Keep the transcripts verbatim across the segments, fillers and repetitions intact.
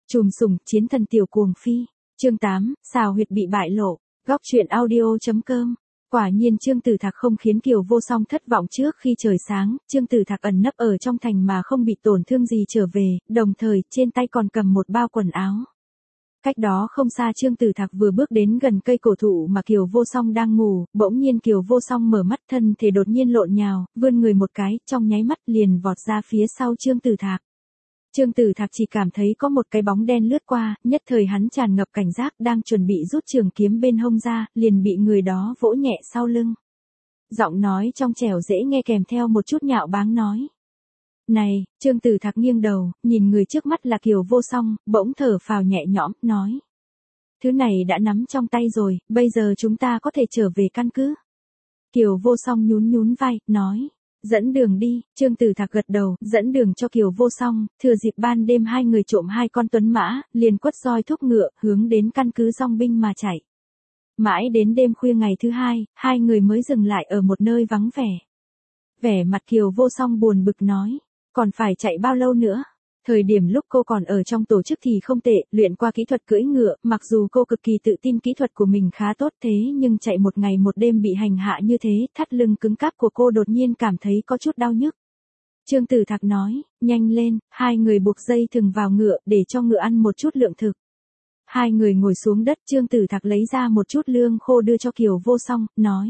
Trùm sủng, chiến thần tiểu cuồng phi. Chương tám, xào huyệt bị bại lộ. Góc truyện audio chấm com. Quả nhiên Trương Tử Thạc không khiến Kiều Vô Song thất vọng trước khi trời sáng, Trương Tử Thạc ẩn nấp ở trong thành mà không bị tổn thương gì trở về, đồng thời trên tay còn cầm một bao quần áo. Cách đó không xa Trương Tử Thạc vừa bước đến gần cây cổ thụ mà Kiều Vô Song đang ngủ, bỗng nhiên Kiều Vô Song mở mắt, thân thể đột nhiên lộn nhào, vươn người một cái, trong nháy mắt liền vọt ra phía sau Trương Tử Thạc. Trương Tử Thạc chỉ cảm thấy có một cái bóng đen lướt qua, nhất thời hắn tràn ngập cảnh giác, đang chuẩn bị rút trường kiếm bên hông ra, liền bị người đó vỗ nhẹ sau lưng. Giọng nói trong trẻo dễ nghe kèm theo một chút nhạo báng nói. Này, Trương Tử Thạc nghiêng đầu, nhìn người trước mắt là Kiều Vô Song, bỗng thở phào nhẹ nhõm, nói. Thứ này đã nắm trong tay rồi, bây giờ chúng ta có thể trở về căn cứ. Kiều Vô Song nhún nhún vai, nói. Dẫn đường đi, Trương Tử Thạc gật đầu, dẫn đường cho Kiều Vô Song, thừa dịp ban đêm hai người trộm hai con tuấn mã, liền quất roi thúc ngựa, hướng đến căn cứ dong binh mà chạy. Mãi đến đêm khuya ngày thứ hai, hai người mới dừng lại ở một nơi vắng vẻ. Vẻ mặt Kiều Vô Song buồn bực nói, còn phải chạy bao lâu nữa? Thời điểm lúc cô còn ở trong tổ chức thì không tệ, luyện qua kỹ thuật cưỡi ngựa, mặc dù cô cực kỳ tự tin kỹ thuật của mình khá tốt thế nhưng chạy một ngày một đêm bị hành hạ như thế, thắt lưng cứng cáp của cô đột nhiên cảm thấy có chút đau nhức. Trương Tử Thạc nói, nhanh lên, hai người buộc dây thừng vào ngựa để cho ngựa ăn một chút lượng thực. Hai người ngồi xuống đất, Trương Tử Thạc lấy ra một chút lương khô đưa cho Kiều Vô Song, nói.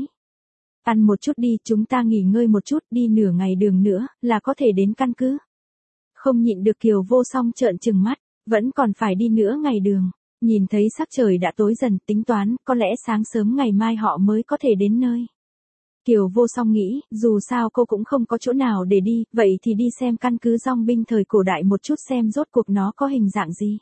Ăn một chút đi, chúng ta nghỉ ngơi một chút, đi nửa ngày đường nữa, là có thể đến căn cứ. Không nhịn được Kiều Vô Song trợn trừng mắt, vẫn còn phải đi nữa ngày đường. Nhìn thấy sắc trời đã tối dần, tính toán, có lẽ sáng sớm ngày mai họ mới có thể đến nơi. Kiều Vô Song nghĩ, dù sao cô cũng không có chỗ nào để đi, vậy thì đi xem căn cứ dong binh thời cổ đại một chút xem rốt cuộc nó có hình dạng gì.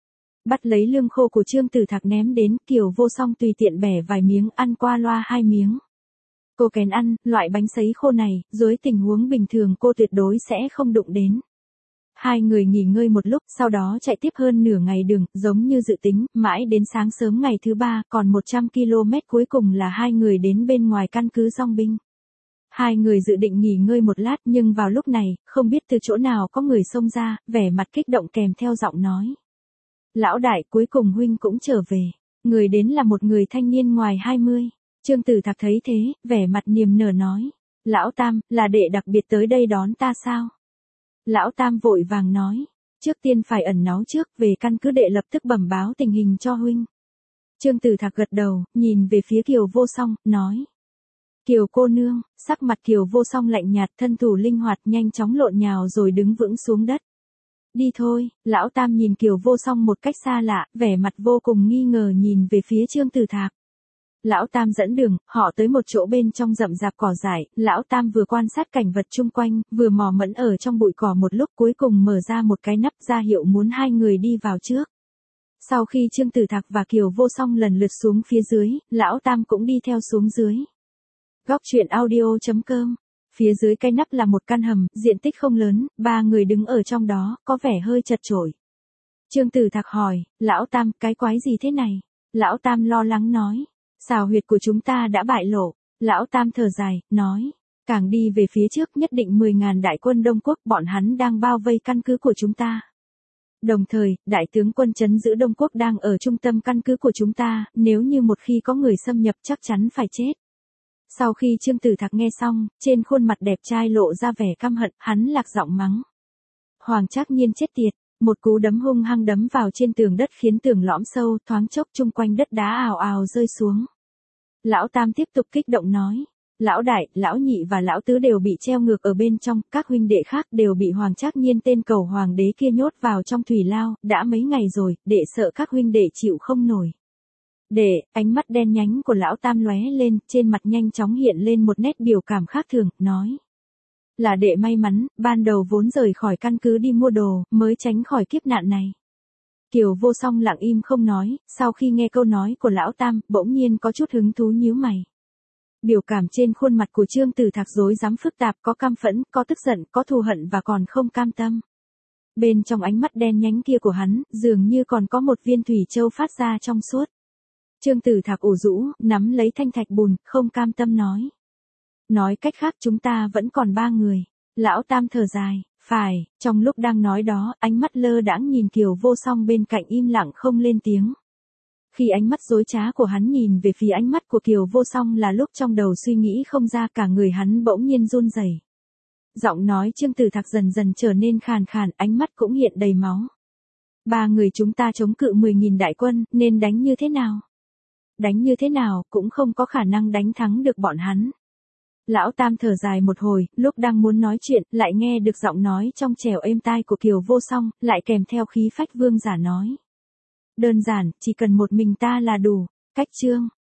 Bắt lấy lương khô của Trương Tử Thạc ném đến, Kiều Vô Song tùy tiện bẻ vài miếng, ăn qua loa hai miếng. Cô kén ăn, loại bánh sấy khô này, dưới tình huống bình thường cô tuyệt đối sẽ không đụng đến. Hai người nghỉ ngơi một lúc, sau đó chạy tiếp hơn nửa ngày đường, giống như dự tính, mãi đến sáng sớm ngày thứ ba, còn một trăm ki lô mét cuối cùng là hai người đến bên ngoài căn cứ dong binh. Hai người dự định nghỉ ngơi một lát nhưng vào lúc này, không biết từ chỗ nào có người xông ra, vẻ mặt kích động kèm theo giọng nói. Lão đại, cuối cùng huynh cũng trở về. Người đến là một người thanh niên ngoài hai mươi. Trương Tử Thạc thấy thế, vẻ mặt niềm nở nói. Lão Tam, là đệ đặc biệt tới đây đón ta sao? Lão Tam vội vàng nói, trước tiên phải ẩn náu trước, về căn cứ đệ lập tức bẩm báo tình hình cho huynh. Trương Tử Thạc gật đầu, nhìn về phía Kiều Vô Song, nói. Kiều cô nương, sắc mặt Kiều Vô Song lạnh nhạt, thân thủ linh hoạt, nhanh chóng lộn nhào rồi đứng vững xuống đất. Đi thôi, Lão Tam nhìn Kiều Vô Song một cách xa lạ, vẻ mặt vô cùng nghi ngờ nhìn về phía Trương Tử Thạc. Lão Tam dẫn đường, họ tới một chỗ bên trong rậm rạp cỏ dại, Lão Tam vừa quan sát cảnh vật chung quanh, vừa mò mẫm ở trong bụi cỏ một lúc, cuối cùng mở ra một cái nắp ra hiệu muốn hai người đi vào trước. Sau khi Trương Tử Thạc và Kiều Vô Song lần lượt xuống phía dưới, Lão Tam cũng đi theo xuống dưới. Góc truyện audio chấm com. Phía dưới cái nắp là một căn hầm, diện tích không lớn, ba người đứng ở trong đó, có vẻ hơi chật chội. Trương Tử Thạc hỏi, Lão Tam, cái quái gì thế này? Lão Tam lo lắng nói. Xào huyệt của chúng ta đã bại lộ. Lão Tam thở dài, nói. Càng đi về phía trước nhất định mười ngàn đại quân Đông Quốc, bọn hắn đang bao vây căn cứ của chúng ta. Đồng thời, đại tướng quân trấn giữ Đông Quốc đang ở trung tâm căn cứ của chúng ta, nếu như một khi có người xâm nhập chắc chắn phải chết. Sau khi Trương Tử Thạc nghe xong, trên khuôn mặt đẹp trai lộ ra vẻ căm hận, hắn lạc giọng mắng. Hoàng Trác Nhiên chết tiệt. Một cú đấm hung hăng đấm vào trên tường đất khiến tường lõm sâu, thoáng chốc chung quanh đất đá ào ào rơi xuống. Lão Tam tiếp tục kích động nói. Lão Đại, Lão Nhị và Lão Tứ đều bị treo ngược ở bên trong, các huynh đệ khác đều bị Hoàng Trác Nhiên tên cầu hoàng đế kia nhốt vào trong thủy lao, đã mấy ngày rồi, đệ sợ các huynh đệ chịu không nổi. Đệ, ánh mắt đen nhánh của Lão Tam lóe lên, trên mặt nhanh chóng hiện lên một nét biểu cảm khác thường, nói. Là đệ may mắn, ban đầu vốn rời khỏi căn cứ đi mua đồ, mới tránh khỏi kiếp nạn này. Kiều Vô Song lặng im không nói, sau khi nghe câu nói của Lão Tam, bỗng nhiên có chút hứng thú nhíu mày. Biểu cảm trên khuôn mặt của Trương Tử Thạc rối rắm phức tạp, có căm phẫn, có tức giận, có thù hận và còn không cam tâm. Bên trong ánh mắt đen nhánh kia của hắn, dường như còn có một viên thủy châu phát ra trong suốt. Trương Tử Thạc ủ rũ, nắm lấy thanh thạch bùn, không cam tâm nói. Nói cách khác chúng ta vẫn còn ba người. Lão Tam thở dài, Phải, trong lúc đang nói đó, ánh mắt lơ đãng nhìn Kiều Vô Song bên cạnh im lặng không lên tiếng. Khi ánh mắt dối trá của hắn nhìn về phía ánh mắt của Kiều Vô Song là lúc trong đầu suy nghĩ không ra, cả người hắn bỗng nhiên run rẩy. Giọng nói Trương Tử Thạc dần dần trở nên khàn khàn, ánh mắt cũng hiện đầy máu. Ba người chúng ta chống cự mười nghìn đại quân, nên đánh như thế nào? Đánh như thế nào, cũng không có khả năng đánh thắng được bọn hắn. Lão Tam thở dài một hồi, lúc đang muốn nói chuyện, lại nghe được giọng nói trong trẻo êm tai của Kiều Vô Song, lại kèm theo khí phách vương giả nói. Đơn giản, chỉ cần một mình ta là đủ. Cách chương.